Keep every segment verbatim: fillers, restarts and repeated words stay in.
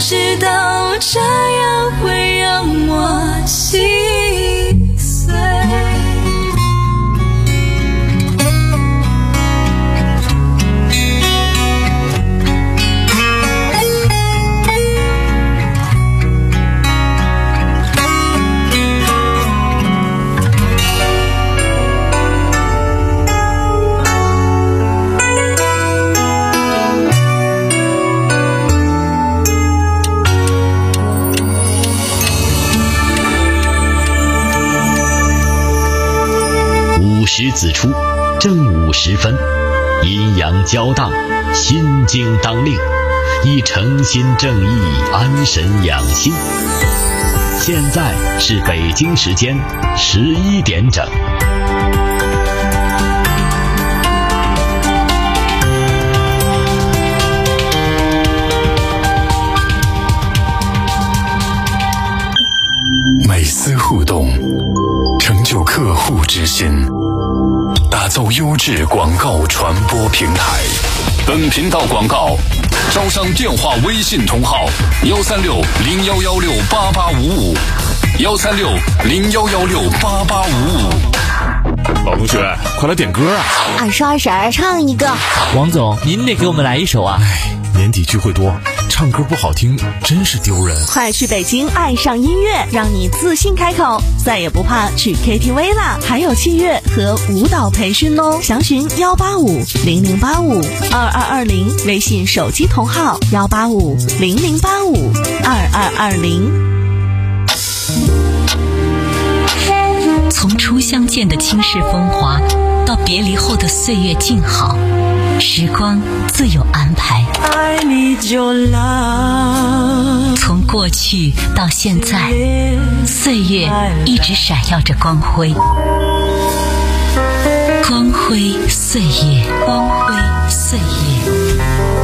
知道这样会让我心碎。 时子初，正午时分，阴阳交荡，心经当令，以诚心正意安神养性。现在是北京时间十一点整。 每丝互动，成就客户之心，打造优质广告传播平台。本频道广告招商电话微信同号幺三六零幺幺六八八五五幺三六零幺幺六八八五五。 老同学，快来点歌啊！ 二叔二婶儿唱一个。 王总，您得给我们来一首啊！ 哎，年底聚会多，唱歌不好听真是丢人。 快去北京爱上音乐，让你自信开口，再也不怕去 K T V 啦！还有器乐和舞蹈培训哦，详询幺八五零零八五二二二零，微信手机同号幺八五零零八五二二二零。 从初相见的倾世风华，到别离后的岁月静好，时光自有安排。 I need your love。 从过去到现在，岁月一直闪耀着光辉，光辉岁月，光辉岁月。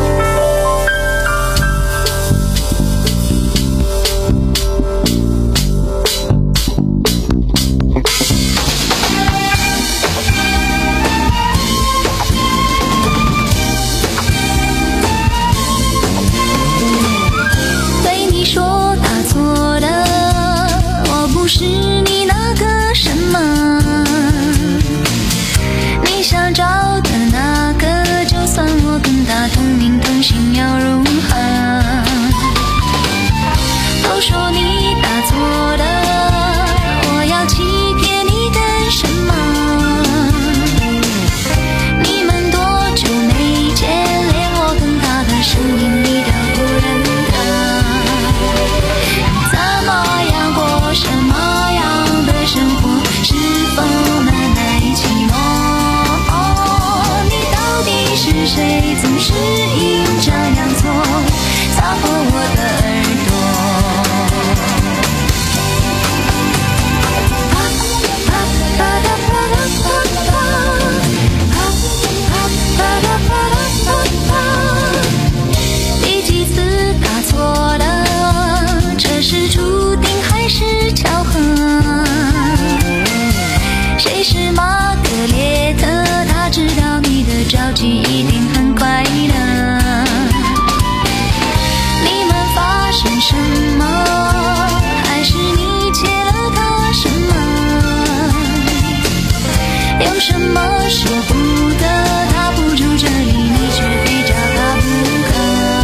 不是你那个什么，你想找的那个，就算我跟他同名同姓要如何？都说你打错的，我要欺骗你干什么？你们多久没见，连我跟他的声音你都不认得，怎么样过什么生活是否难耐寂寞？你到底是谁？总是阴差阳错擦破我的耳朵。第几次打错了？这是注定还是巧合？谁是玛格列特？他知道你的着急一定很快乐。你们发生什么？还是你欠了他什么？有什么舍不得？他不住这里，你却非找他不可。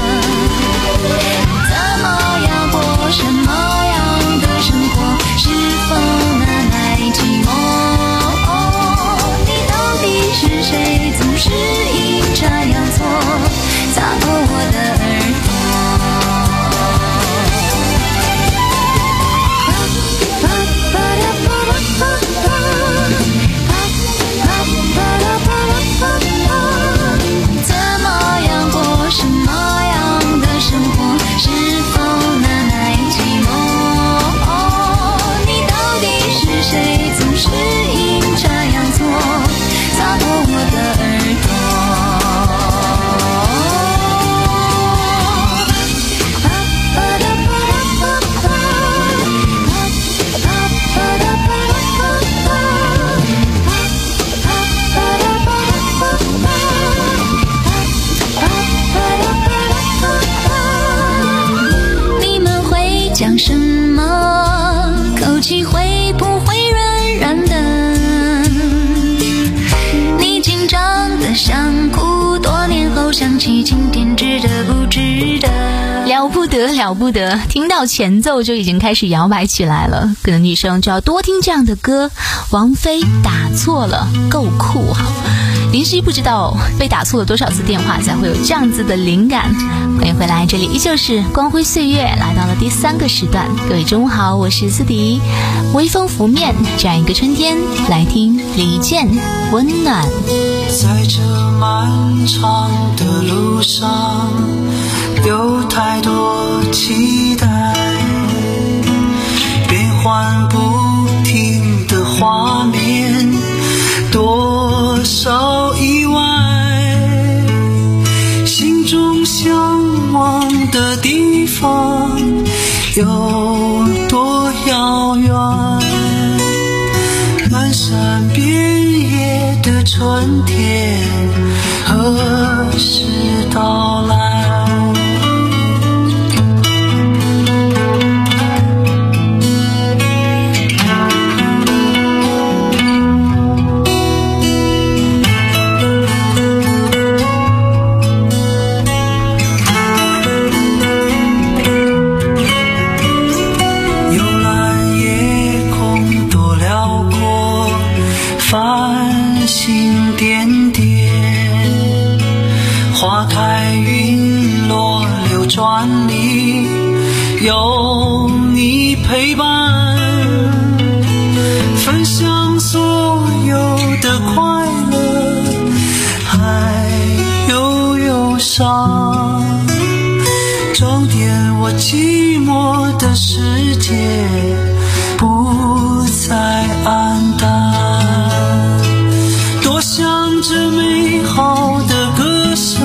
怎么样过什么样的生活？是否难耐寂寞？是谁总是阴差阳错擦破我的耳朵？巴巴拉巴拉巴拉巴拉巴拉巴拉又想起今天值得不值得。 了不得了不得，听到前奏就已经开始摇摆起来了，可能女生就要多听这样的歌。王菲打错了，够酷哈！林夕不知道被打错了多少次电话才会有这样子的灵感。欢迎回来，这里依旧是光辉岁月，来到了第三个时段。各位中午好，我是思迪。微风拂面，这样一个春天，来听李健温暖。 在这漫长的路上，有太多期待，变幻不停的画面，多少意外，心中向往的地方有多遥远，漫山遍野的春天何时到来？花开云落流转里有你陪伴，分享所有的快乐还有忧伤，装点我寂寞的世界不再黯淡，多想这美好的歌声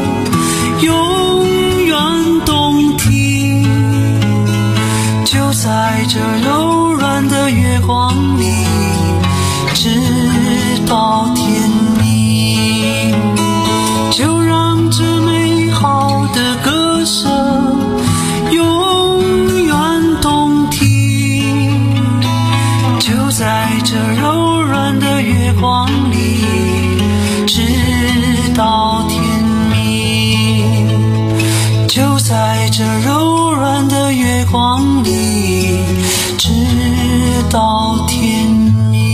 永远动听，就在这柔软的月光里直到天明，就让这美好的歌声永远动听，就在这柔软的月光里直到天明，就在这柔软的月光里直到天明。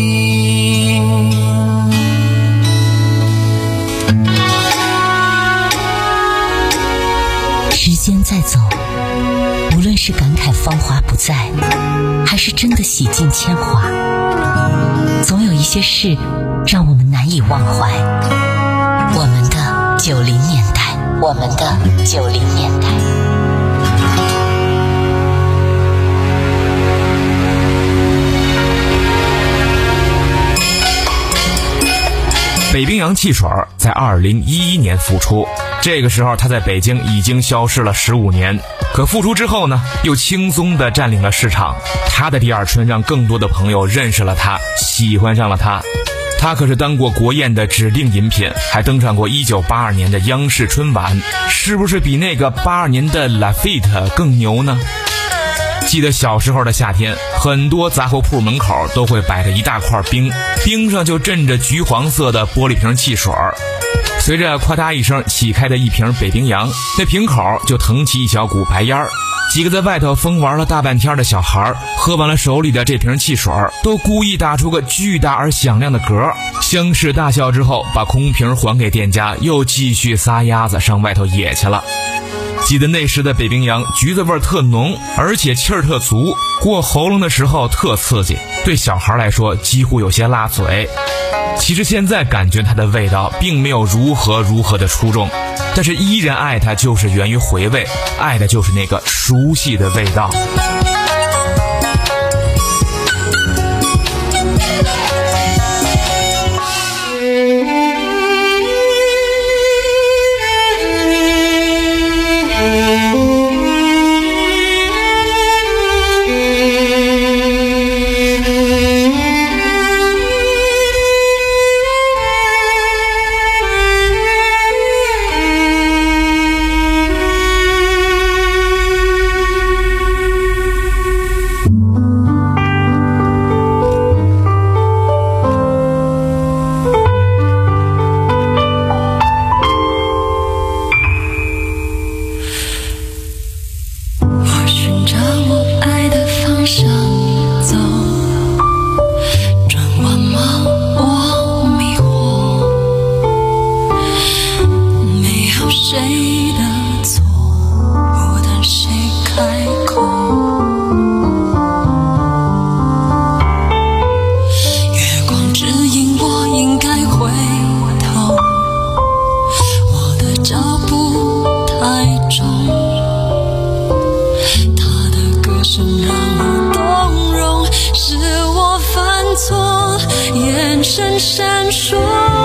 时间在走，无论是感慨芳华不再，还是真的洗尽铅华，总有一些事让我们难以忘怀。我们的九零年代，我们的九零年代。 北冰洋汽水在二零一一年复出，这个时候他在北京已经消失了十五年，可复出之后呢，又轻松地占领了市场。他的第二春让更多的朋友认识了他，喜欢上了他。他可是当过国宴的指定饮品，还登上过一九八二年的央视春晚，是不是比那个八二年的 Lafite 更牛呢？记得小时候的夏天，很多杂货铺门口都会摆着一大块冰，冰上就镇着橘黄色的玻璃瓶汽水，随着咔嗒一声起开的一瓶北冰洋，那瓶口就腾起一小股白烟儿。几个在外头疯玩了大半天的小孩喝完了手里的这瓶汽水，都故意打出个巨大而响亮的嗝，相视大笑之后，把空瓶还给店家，又继续撒丫子上外头野去了。记得那时的北冰洋橘子味特浓，而且气儿特足，过喉咙的时候特刺激，对小孩来说几乎有些辣嘴。其实现在感觉它的味道并没有如何如何的出众，但是依然爱它，就是源于回味，爱的就是那个熟悉的味道。 谁的错，不等谁开口。月光指引我应该回头，我的脚步太重，他的歌声让我动容，是我犯错，眼神闪烁。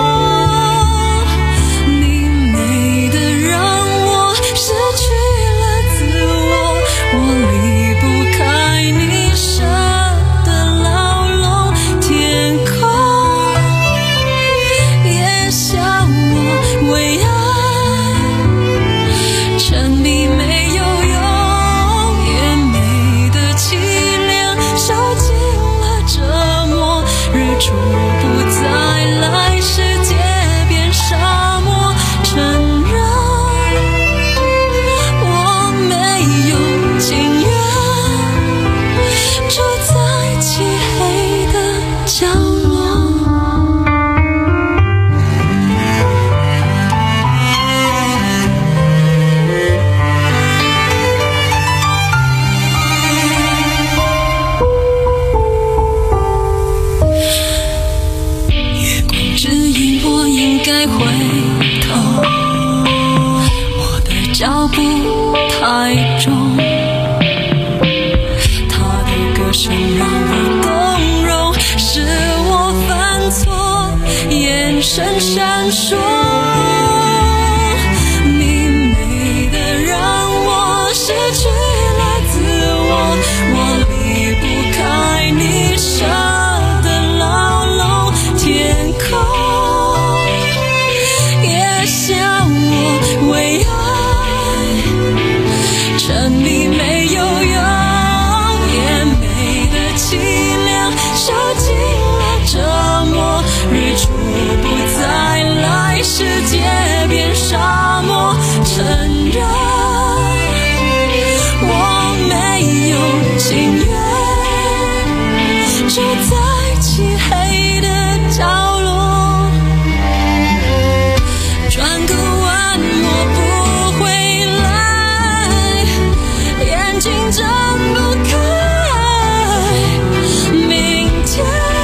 闪闪烁，你美得让我失去了自我，我离不开你设的牢笼，天空也像我为爱沉迷，没有用，也没得凄凉，受尽了折磨，日出不再来，世界变沙漠，承认我没有情愿住在漆黑的角落，转个弯我不回来，眼睛睁不开，明天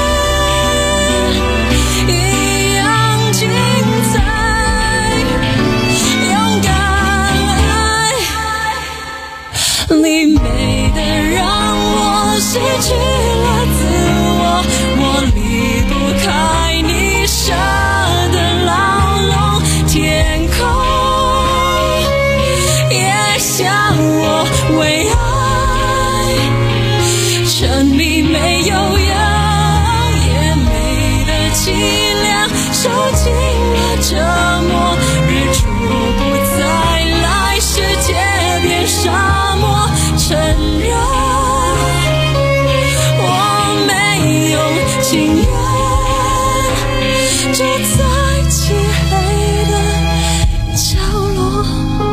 你美得让我失去了自我，我离不开你设的牢笼，天空也像我为爱沉迷，没有用，也没得凄凉，受尽了折磨，日出不再来，世界变沙漠，承认我没有情愿住在漆黑的角落，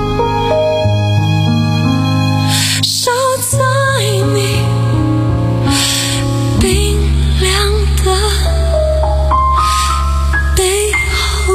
守在你冰凉的背后。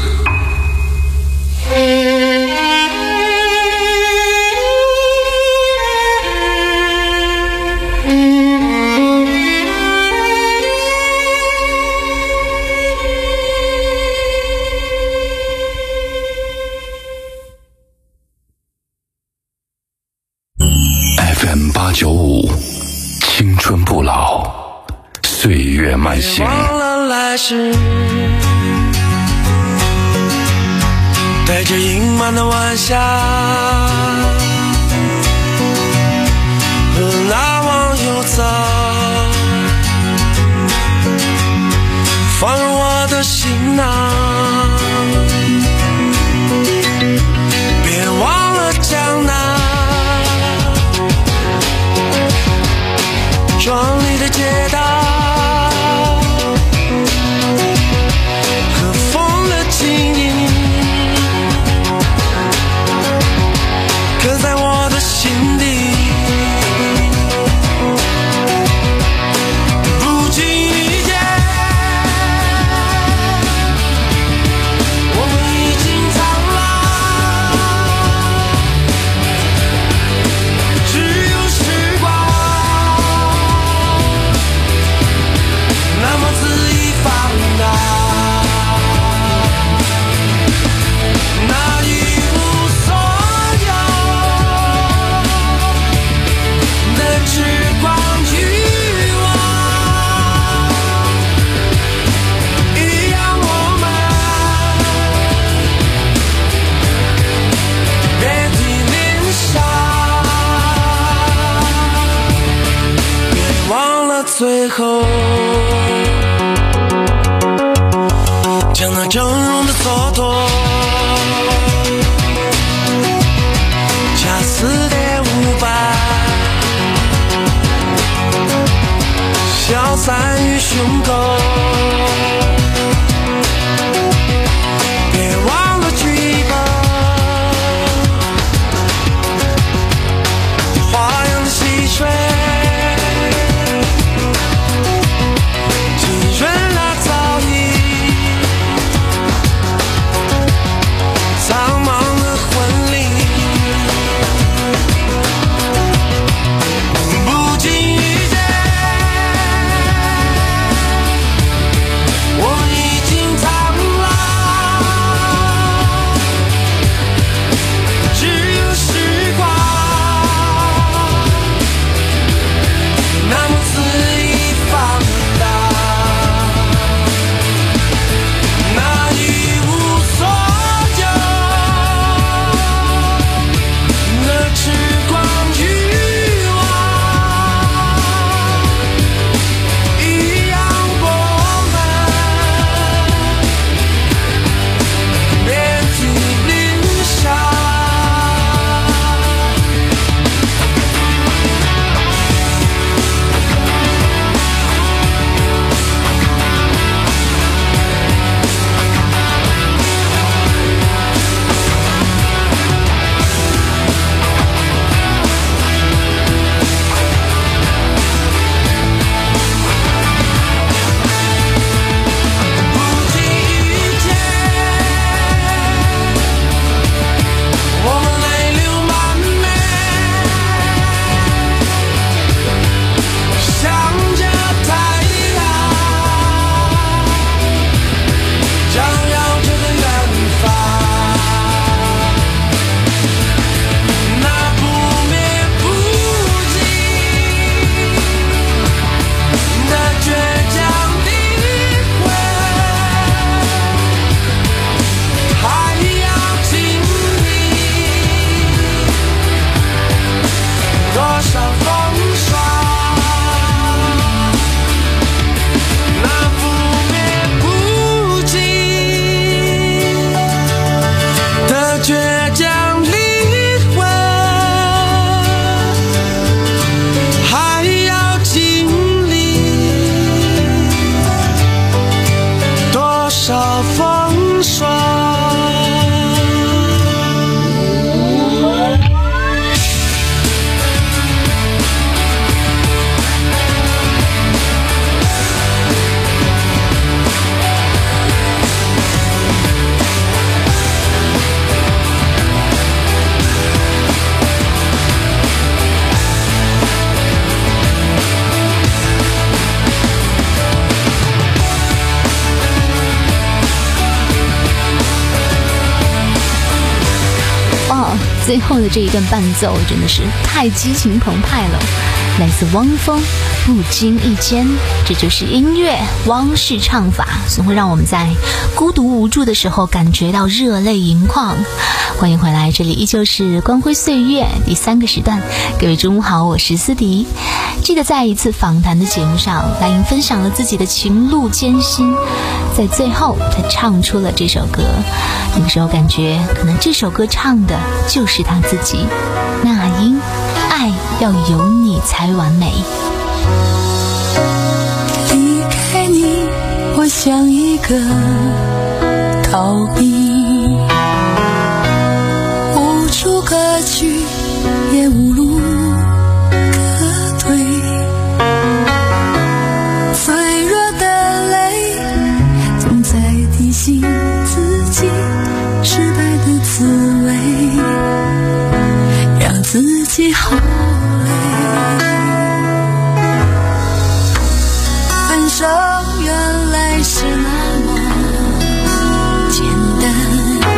F M 八九五，青春不老，岁月慢行。 忘了来时，带着盈满的晚霞，和那往游走，放入我的行囊。别忘了江南，壮丽的街道和风的轻盈，刻在我的心底。不经意间，我们最后，将那峥嵘的蹉跎恰似的舞伴消散于胸口，别忘了剧本，花样的戏水浸润了早已苍茫的婚礼，不经遇见我已经苍老，只有时光那么肆意放大，那一无所求的痴狂欲望一样我们遍体鳞伤。不经遇见，我们泪流满面，向着太阳照耀着的远方，那不灭不尽的倔强灵魂，还要经历多少风霜，那不灭不尽的倔强灵魂，还要经历多少风霜。 哇，最后的这一段伴奏真的是太激情澎湃了，来自汪峰，不经意间，这就是音乐汪式唱法，总会让我们在孤独无助的时候感觉到热泪盈眶。欢迎回来，这里依旧是光辉岁月第三个时段，各位中午好，我是思迪。记得在一次访谈的节目上，蓝莹分享了自己的情路艰辛，在最后她唱出了这首歌，那个时候感觉可能这首歌唱的就是她自己。那英，爱要有你才完美。 离开你，我像一个逃避，无处可去，也无路可退。脆弱的泪总在提醒自己失败的滋味，让自己好累。分手原来是那么简单，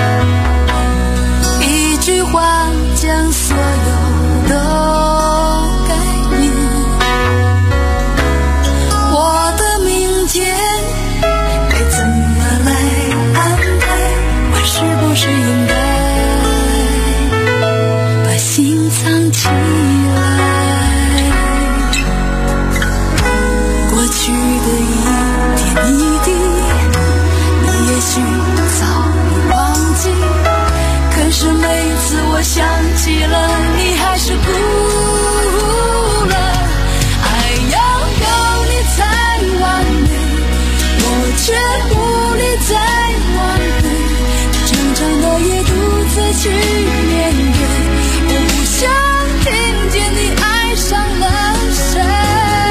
一句话将所有都改变。我的明天该怎么来安排？我是不是应该把心藏起想起了你还是哭了，爱要有你才完美，我却无力再挽回，长长的夜独自去面对，我不想听见你爱上了谁。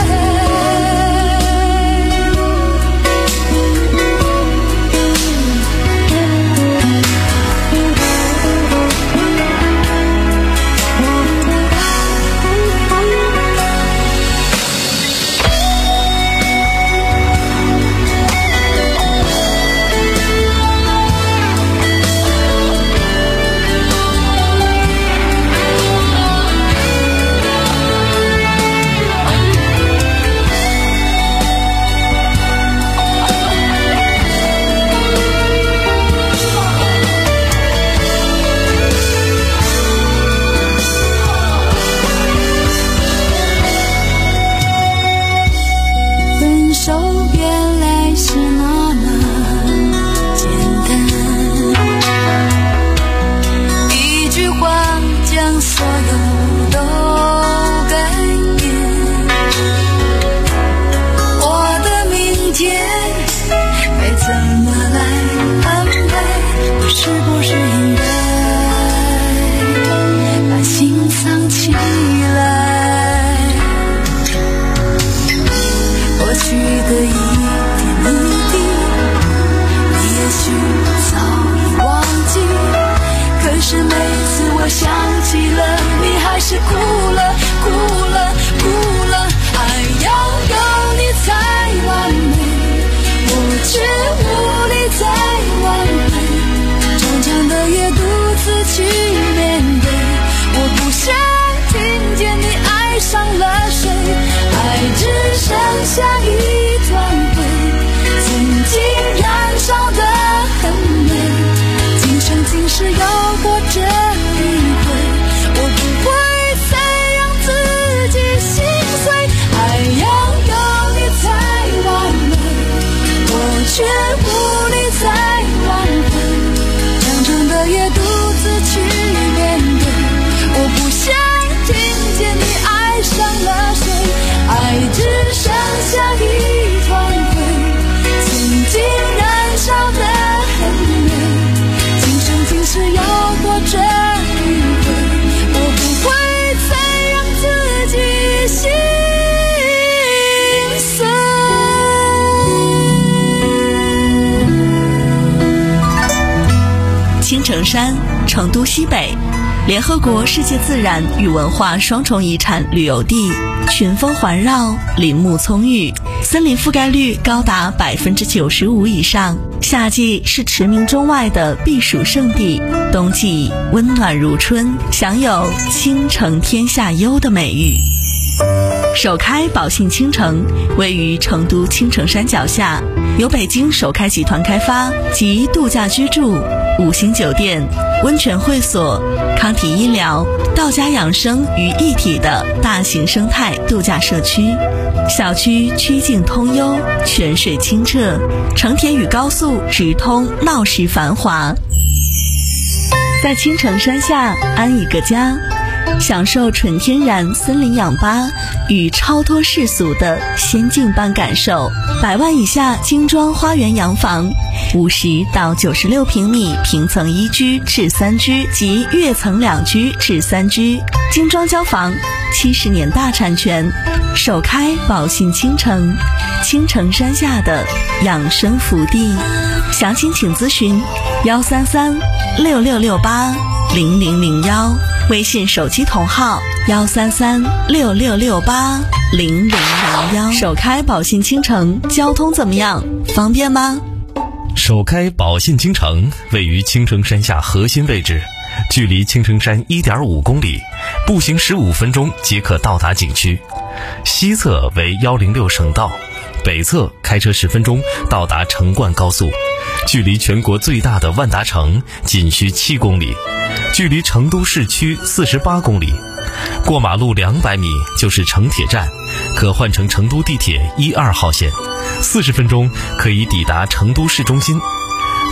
青城山，成都西北，联合国世界自然与文化双重遗产旅游地，群峰环绕，林木葱郁，森林覆盖率高达百分之九十五以上。夏季是驰名中外的避暑胜地，冬季温暖如春，享有青城天下优的美誉。首开宝信青城位于成都青城山脚下，由北京首开集团开发，集度假居住、五星酒店、温泉会所、康体医疗、道家养生于一体的大型生态度假社区。小区曲径通幽，泉水清澈，成田与高速直通，闹市繁华。在青城山下安一个家，享受纯天然森林氧吧与超脱世俗的仙境般感受。百万以下精装花园洋房，五十到九十六平米平层一居至三居及跃层两居至三居，精装交房，七十年大产权，首开宝信青城，青城山下的养生福地。详情请咨询幺三三六六六八零零零幺，微信手机同号幺三三六六六八零零零幺。首开宝信青城，交通怎么样？方便吗？ 首开宝信青城位于青城山下核心位置，距离青城山 一点五公里，步行十五分钟即可到达景区。西侧为一零六省道，北侧开车十分钟到达成灌高速，距离全国最大的万达城仅需七公里，距离成都市区四十八公里，过马路两百米就是成铁站，可换乘成都地铁一二号线，四十分钟可以抵达成都市中心。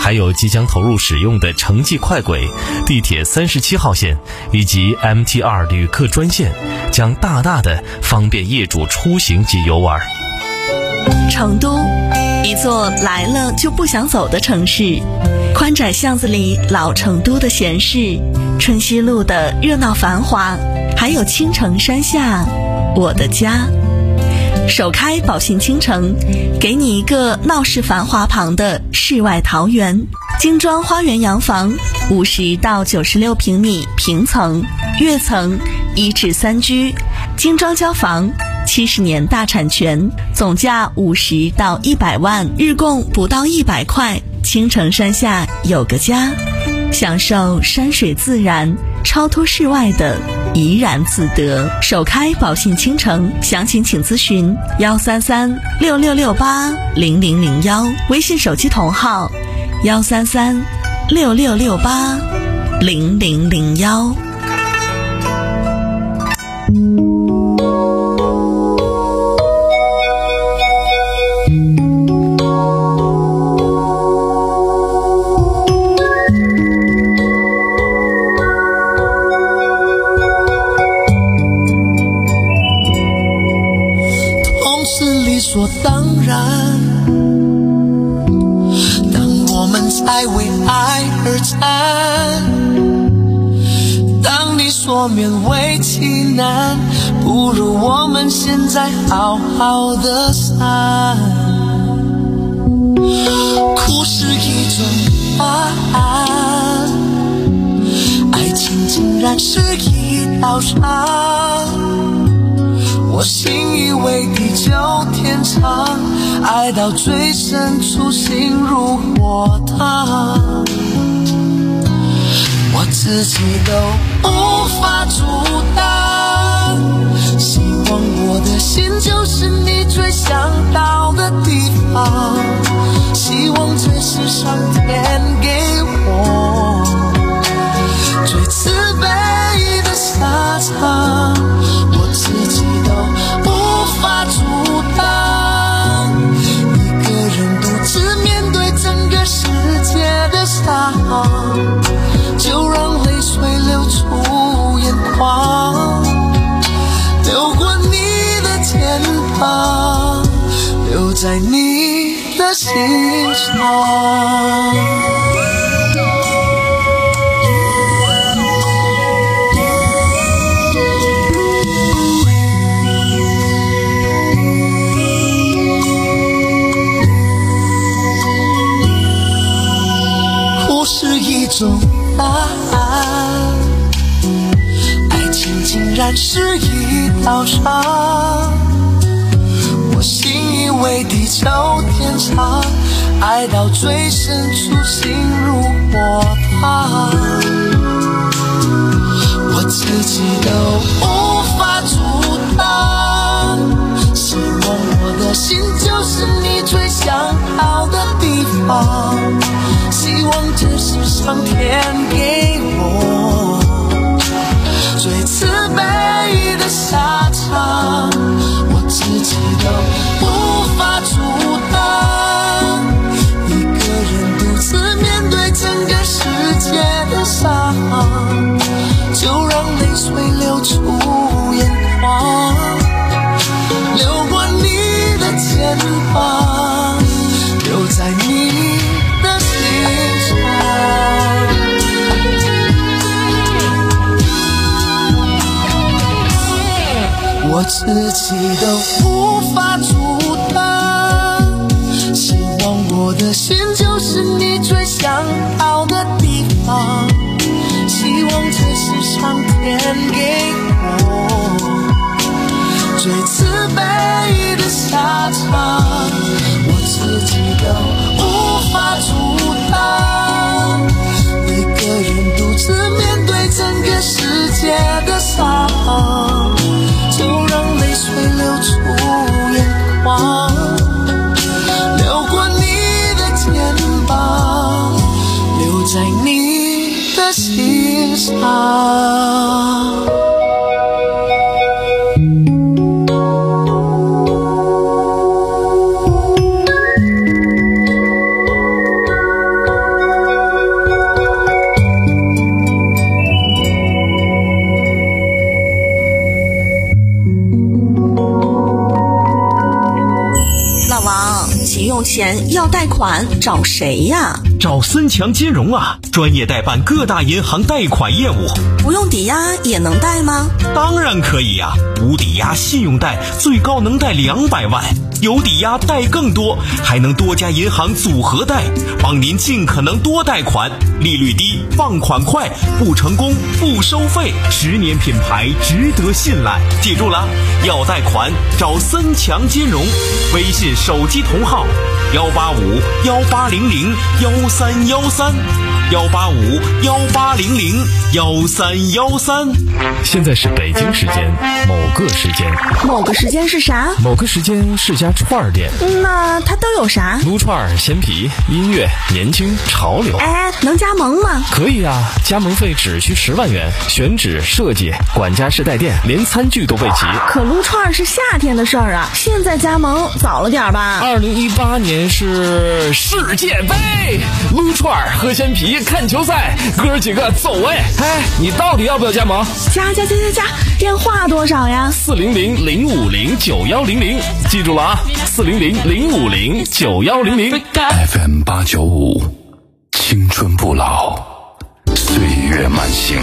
还有即将投入使用的城际快轨、地铁三十七号线以及 M T 二 旅客专线，将大大的方便业主出行及游玩。 成都，一座来了就不想走的城市，宽窄巷子里老成都的闲适，春熙路的热闹繁华，还有青城山下我的家。首开宝信倾城，给你一个闹市繁华旁的世外桃源。精装花园洋房，五十到九十六平米平层、跃层、一至三居，精装交房，七十年大产权，总价五十到一百万，日供不到一百块。青城山下有个家，享受山水自然、超脱世外的怡然自得。首开宝信倾城，详情请咨询幺三三六六六八零零零幺，微信手机同号幺三三六六六八零零零幺。 所当然，当我们在为爱而战，当你说勉为其难，不如我们现在好好的散。哭是一种答案，爱情竟然是一道伤，我信以为地久天长，爱到最深处心如火烫，我自己都无法阻挡，希望我的心就是你最想到的地方，希望这是上天给我最慈悲的下场，我自己都无法阻挡，一个人独自面对整个世界的伤，就让泪水流出眼眶，流过你的肩膀，留在你的心上。是一种答案，爱情竟然是一道伤，我信以为地久天长，爱到最深处心如火烫，我自己都无法阻挡，希望我的心就是你最想到的地方，希望这是上天给我最慈悲的下场，我自己都无法阻挡，一个人独自面对整个世界的伤，就让泪水流出眼眶，流过你的肩膀，留在你的心上。我自己都无法阻挡，希望我的心就是你最想到的地方，希望这是上天给我最慈悲的下场，我自己都无法阻挡，一个人独自面对整个世界的伤，就让泪水流出眼眶，流过你的肩膀，留在你的心上。 钱要贷款找谁呀？ 找森强金融啊，专业代办各大银行贷款业务。 不用抵押也能贷吗？ 当然可以呀、啊，无抵押信用贷最高能贷两百万，有抵押贷更多，还能多家银行组合贷，帮您尽可能多贷款，利率低，放款快，不成功不收费，十年品牌值得信赖。记住了，要贷款找森强金融，微信手机同号幺八五幺八零零幺三幺三幺八五幺八零零幺三幺三。 现在是北京时间某个时间， 某个时间是啥？ 某个时间是家串儿店。 那它都有啥？ 撸串、鲜皮、音乐、年轻、潮流。 哎，能加盟吗？ 可以啊，加盟费只需十万元，选址、设计、管家式带电，连餐具都备齐。 可撸串是夏天的事儿啊，现在加盟早了点吧？ 二零一八年是世界杯，撸串、喝鲜皮、看球赛，哥儿几个走哎！哎，你到底要不要加盟？ 加加加加加，电话多少呀？ 四零零零五零九幺零零，记住了啊，四零零零五零九幺零零。 F M 八九五，青春不老，岁月慢行。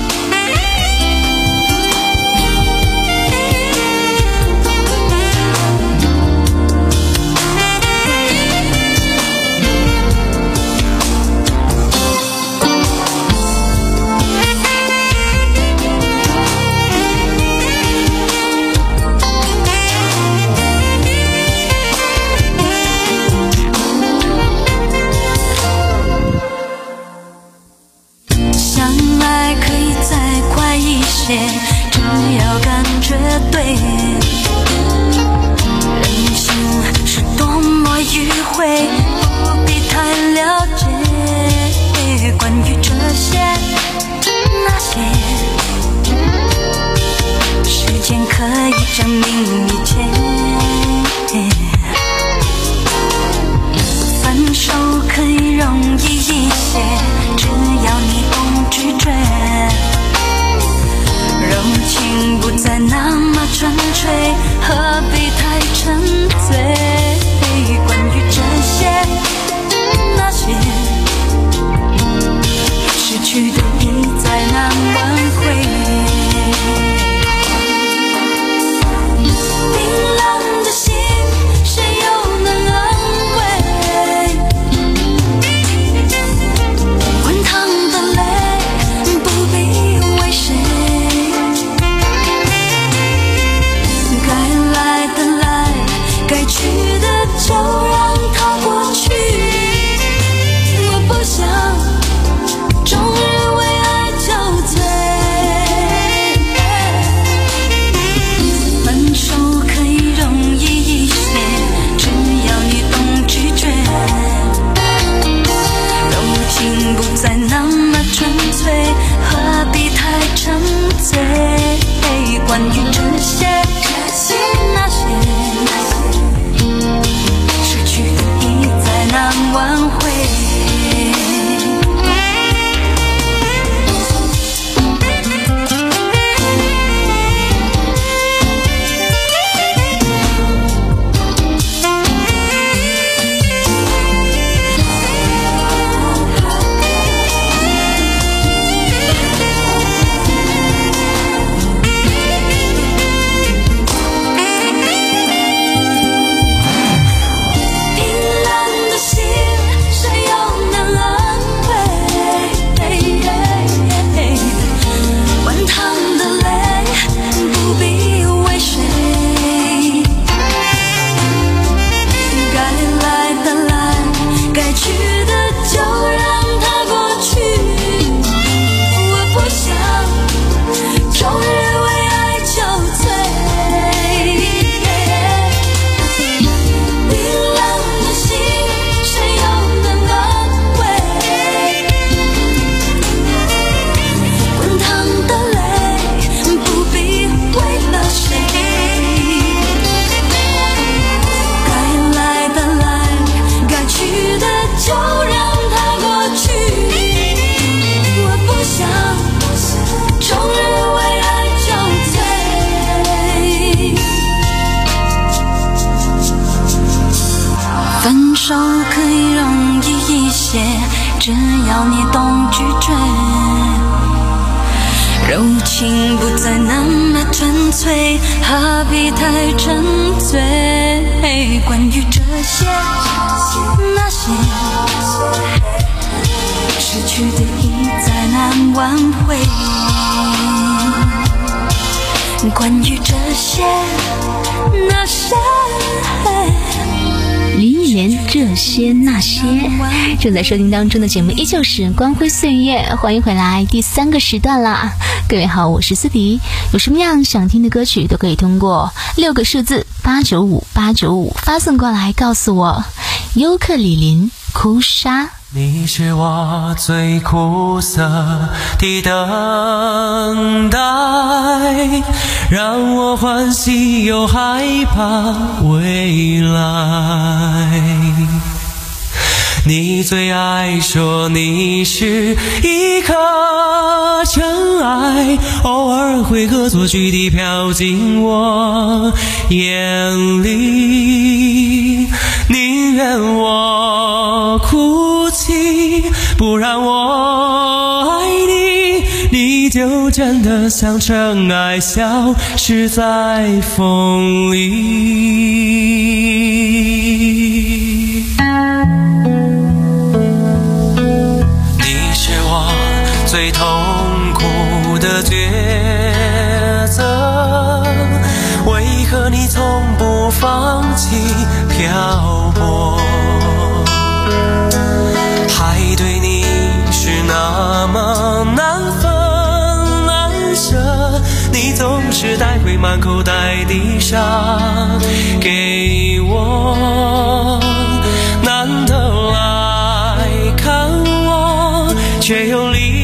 只要感觉对，人生是多么迂回，不必太了解。关于这些那些，时间可以证明一切。分手可以容易一些，只要你不拒绝。柔情不再那么纯粹，何必太沉醉？关于这些那些，失去的已再难挽回。冰冷的心，谁又能安慰？滚烫的泪，不必为谁。 分手可以容易一些，只要你懂拒绝，柔情不再那么纯粹，何必太沉醉？关于这些那些，失去的已再难挽回。关于这些那些， 林忆莲这些那些，正在收听当中的节目依旧是光辉岁月，欢迎回来第三个时段啦。各位好，我是思迪，有什么样想听的歌曲都可以通过六个数字八九五八九五发送过来告诉我。尤克里林哭砂， 你是我最苦涩的等待，让我欢喜又害怕未来。你最爱说你是一颗尘埃，偶尔会恶作剧地飘进我眼里，宁愿我哭泣，不让我爱你，你就真的像尘埃消失在风里。最痛苦的抉择，为何你从不放弃漂泊？还对你是那么难分难舍，你总是带回满口袋的沙给我，难得来看我，却又离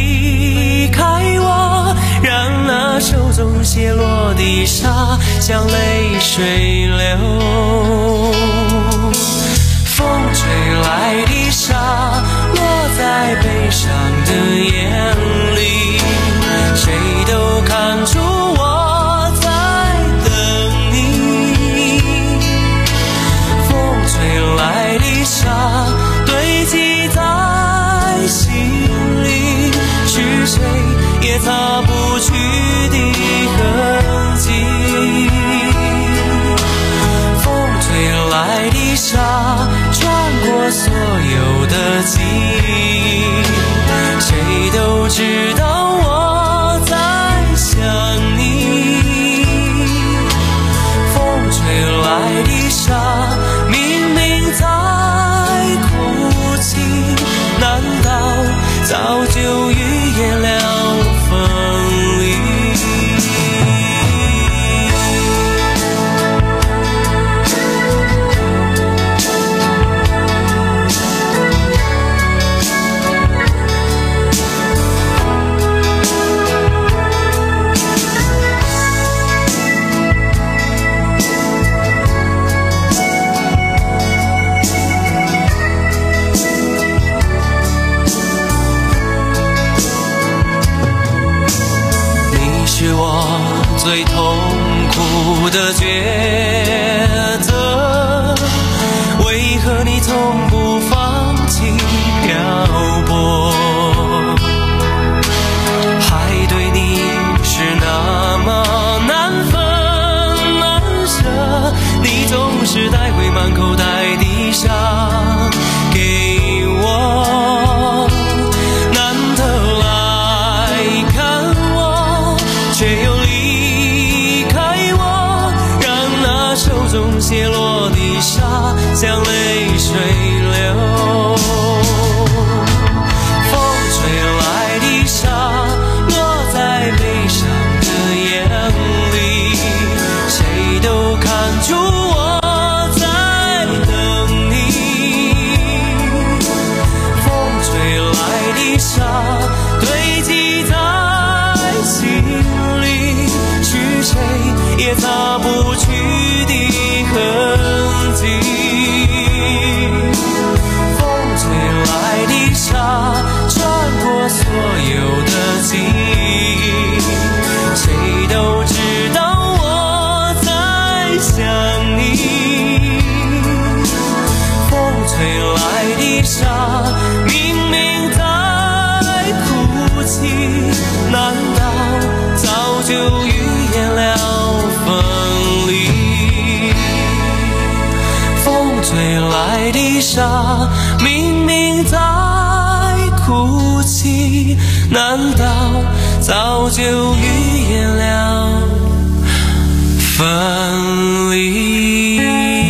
手中泻落的沙像泪水流，风吹来的沙落在悲伤的眼里，谁都看出我在等你。风吹来的沙堆积在心里，是谁也擦不去的痕迹。风吹来的沙穿过所有的记忆，谁都知道我在想你。风吹来的沙明明在哭泣，难道早就预言了分离？最痛苦的抉择，为何你从不放弃漂泊？还对你是那么难分难舍，你总是带回满口袋的沙给我，难得来看我，却又手中泻落的沙像泪水流，风吹来的沙落在悲伤的眼里，谁都看出我在等你。风吹来的沙堆积在心里，是谁也擦不去痕迹。风吹来的沙穿过所有的记忆，谁都知道我在想你。风悲伤，明明在哭泣，难道早就预言了分离？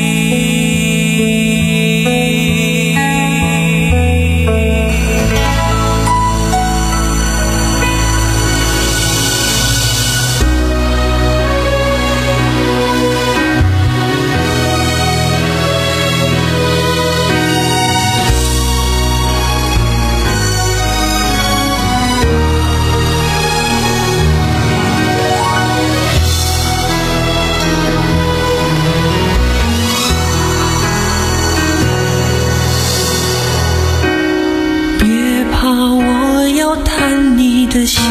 的心，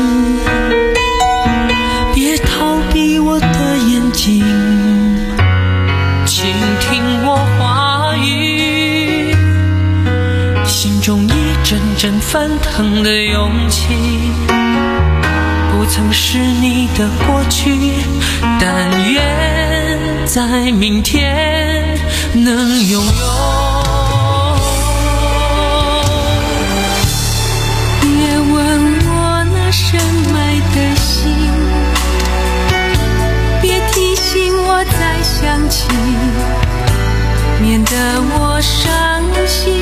别逃避我的眼睛，倾听我话语，心中一阵阵翻腾的勇气，不曾是你的过去，但愿在明天能拥有。深埋的心，别提醒我再想起，免得我伤心。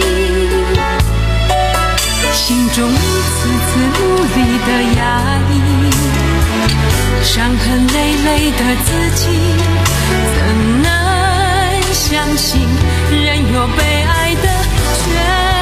心中一次次努力的压抑，伤痕累累的自己，怎能相信人有被爱的权？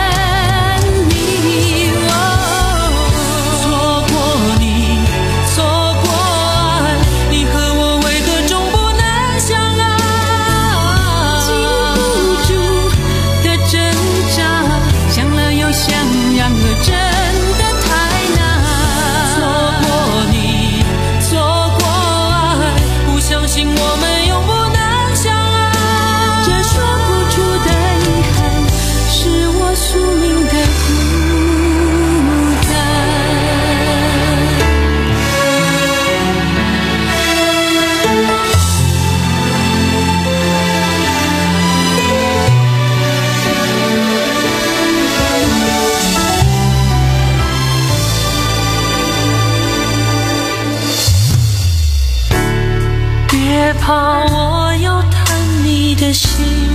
怕我要贪你的心，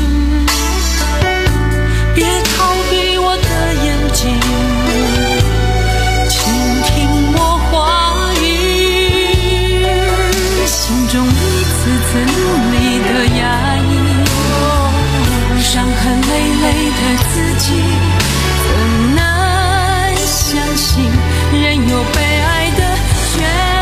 别逃避我的眼睛，倾听我话语，心中一次次努力的压抑，伤痕累累的自己，怎能相信人有被爱的权？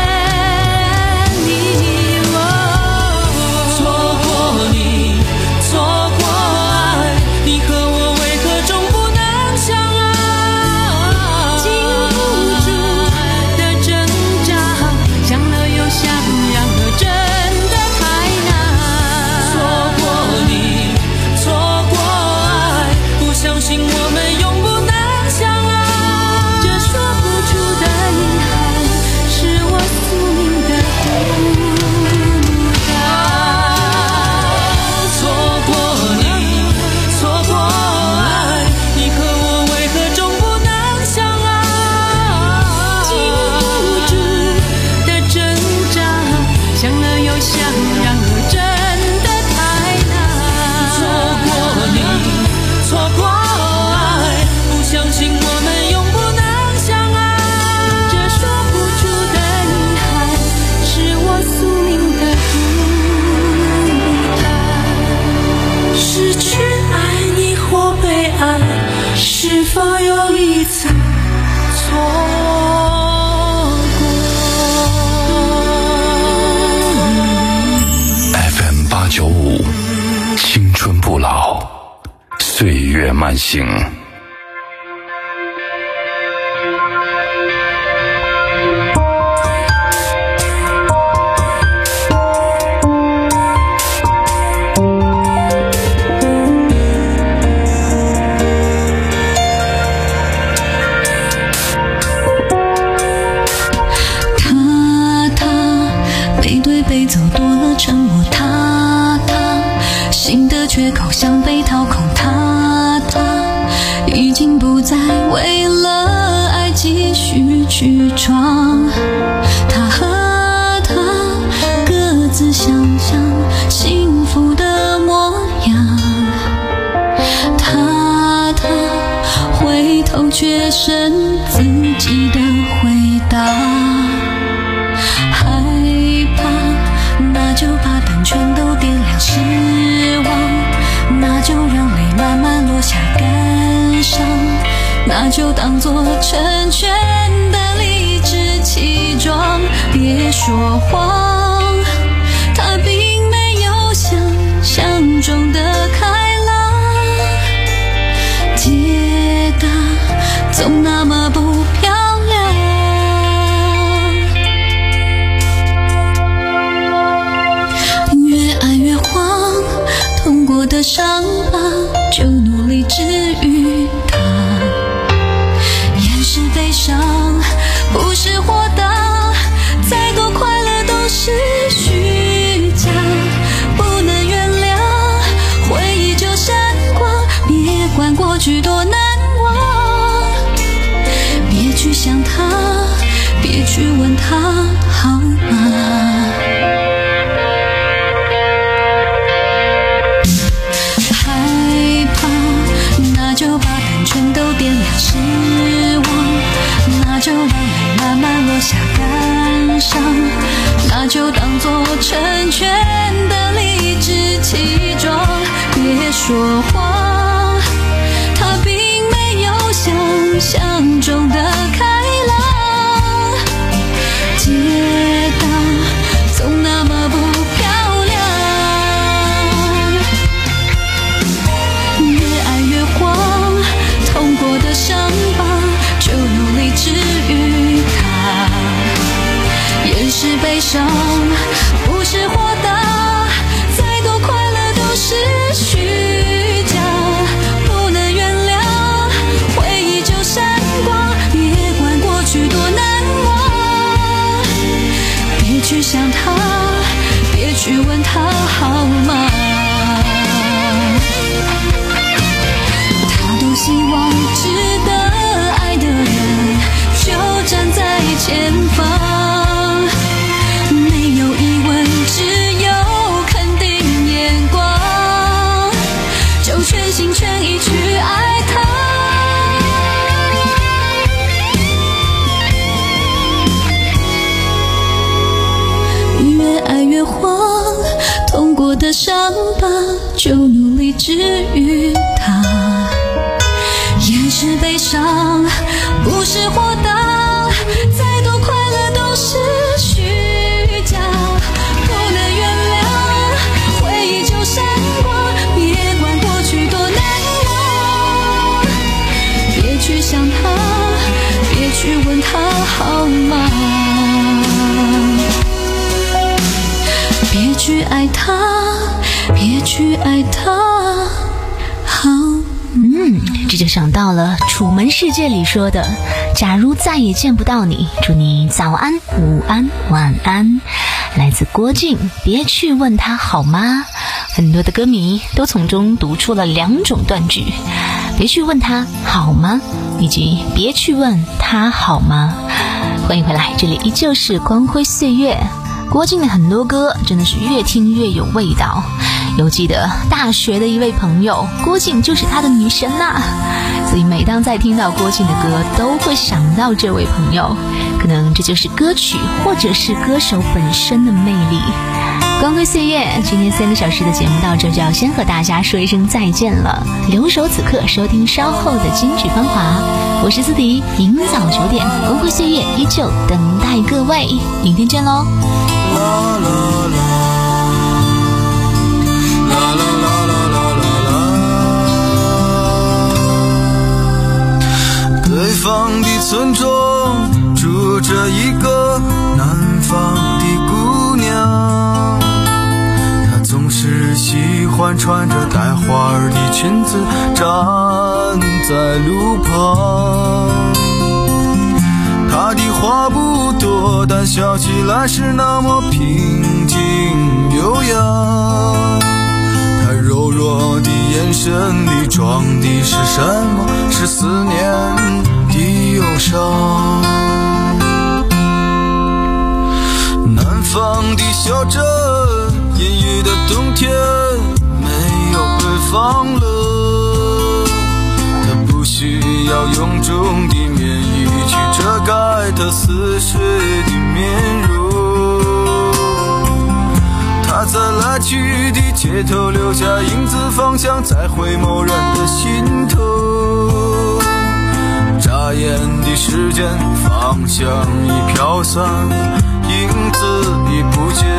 是否有一次错过 F M 八九五，青春不老，岁月慢行。 缺口像被掏空，他身自己的回答。害怕，那就把灯全都点亮；失望，那就让泪慢慢落下；感伤，那就当作成全的理直气壮。别说谎，它并没有想象中的开朗，街道总那么不漂亮。越爱越慌，痛过的伤疤就努力治愈它。掩饰悲伤不是豁达，再多快乐都是虚假。不能原谅，回忆就闪光，别管过去多难忘。别去想他，别去问他好吗。害怕，那就把灯全都点亮；失望，那就让泪慢慢落下；感伤，那就当作成全的理直气壮。别说谎，它并没有想象中的开朗，街道总那么不漂亮。越爱越慌，痛过的伤疤就努力治愈它。掩饰悲伤不是豁达，再多快乐都是虚假。不能原谅，回忆就闪光，别管过去多难忘。别去想他，别去问他好吗。他多希望值得爱的人就站在前方，没有疑问，只有肯定眼光，就全心全意去爱他。越爱越慌，痛过的伤疤就努力治愈它。掩饰悲伤不是豁达，再多快乐都是虚假。不能原谅，回忆就闪光，别管过去多难忘。别去想他，别去问他好吗。别去爱他，别去爱他好。 嗯，这就想到了《楚门世界》里说的，假如再也见不到你，祝你早安、午安、晚安。来自郭靖，别去问他好吗？很多的歌迷都从中读出了两种断句，别去问他好吗，以及别去问他好吗。欢迎回来，这里依旧是光辉岁月。郭靖的很多歌真的是越听越有味道。有记得大学的一位朋友，郭靖就是他的女神呐、啊，所以每当在听到郭靖的歌，都会想到这位朋友。可能这就是歌曲或者是歌手本身的魅力。光辉岁月，今天三个小时的节目到这就要先和大家说一声再见了。留守此刻，收听稍后的金曲芳华。我是思迪，明早九点，光辉岁月依旧等待各位，明天见喽。 北方的村庄住着一个南方的姑娘，她总是喜欢穿着带花儿的裙子站在路旁。她的话不多，但笑起来是那么平静优雅。她柔弱的眼神里装的是什么？是思念的忧伤。南方的小镇，阴郁的冬天，没有北方冷。她不喜需要臃肿的棉衣去遮盖他似水的面容。他在来去的街头留下影子，方向在回眸人的心头。眨眼的时间，方向已飘散，影子已不见。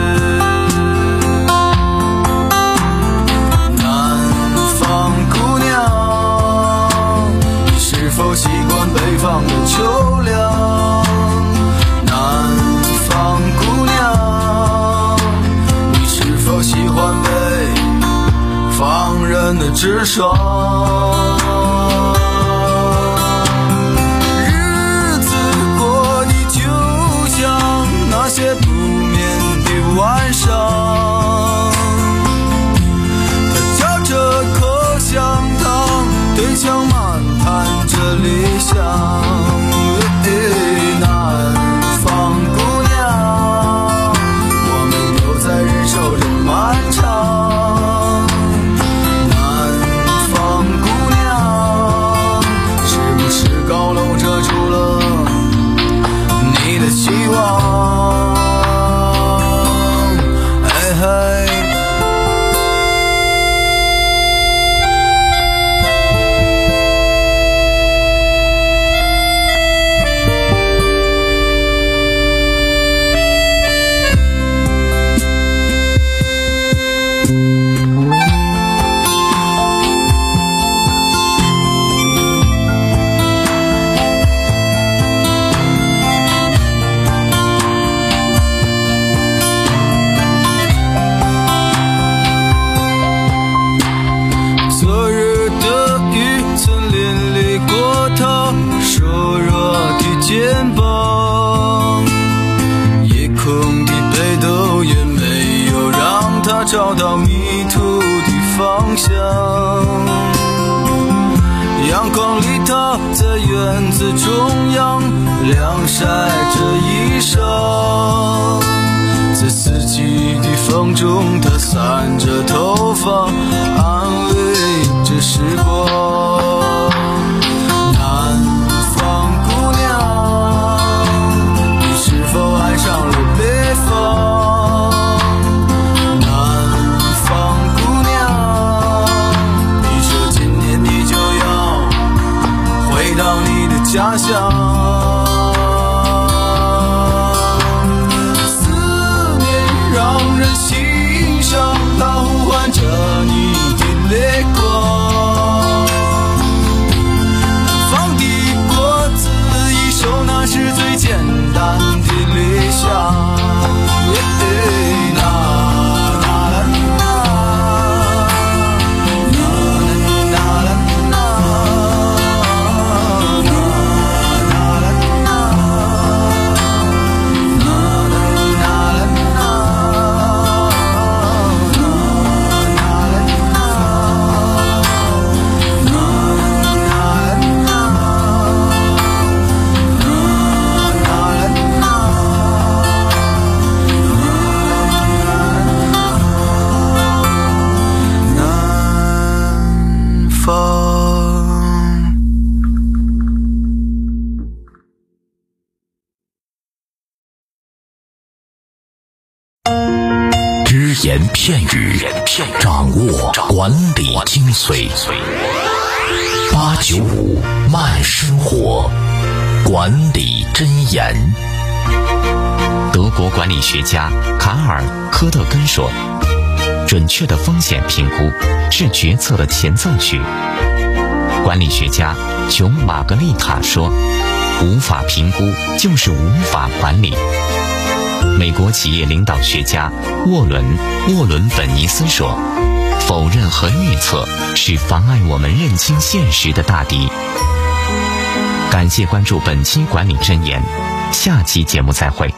是否习惯北方的秋凉？南方姑娘，你是否喜欢北方人的直爽？日子过得就像那些不眠的晚上，他嚼着口香糖，对墙漫谈着理想。南方姑娘，我们都在忍受着漫长。南方姑娘，是不是高楼遮住了你的希望？哎嘿。肩膀，夜空的北斗也没有让他找到迷途的方向。阳光里他在院子中央晾晒着衣裳，在四季的风中他散着头发，安慰着时光。是否爱上了北方？南方姑娘，你说今年你就要回到你的家乡。思念让人心伤，它呼唤着你的泪光。南方的果子一熟，那是最简单的理想。 言片语，掌握管理精髓。八九五慢生活，管理箴言。 德国管理学家卡尔·科特根说，准确的风险评估是决策的前奏曲。管理学家琼·玛格丽塔说，无法评估就是无法管理。美国企业领导学家沃伦·沃伦本尼斯说，否认和预测是妨碍我们认清现实的大敌。感谢关注本期管理箴言，下期节目再会。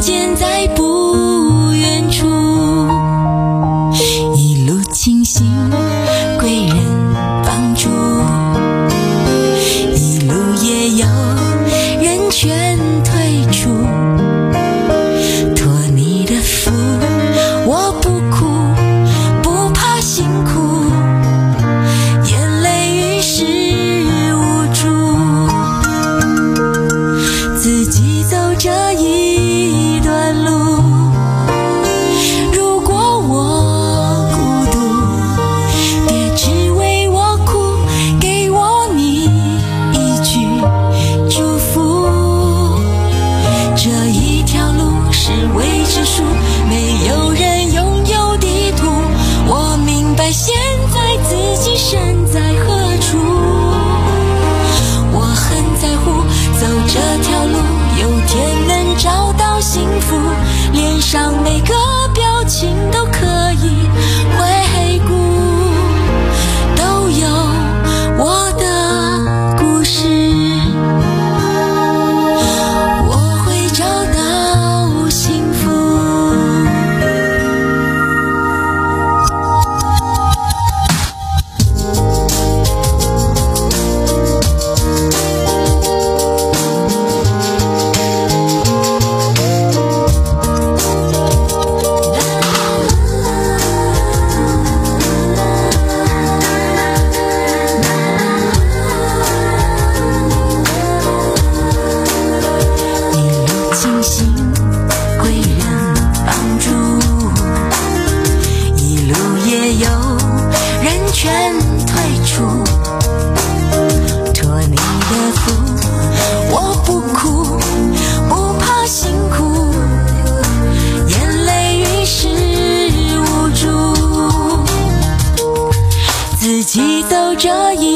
见在不远处，一路庆幸贵人帮助，一路也有人劝退出，托你的福我不哭不怕辛苦，眼泪于是无助，自己走这一段路，如果我孤独别只为我哭，给我你一句祝福，这一条路是未知数，没有人拥有地图，我明白现在自己身在何处，我很在乎走这条路有天能找到幸福，脸上每个表情都可以回顾，都有我的故事，我会找到幸福。庆幸贵人帮助，一路也有人劝退出，托你的福我不哭不怕辛苦，眼泪于是无助，自己走这一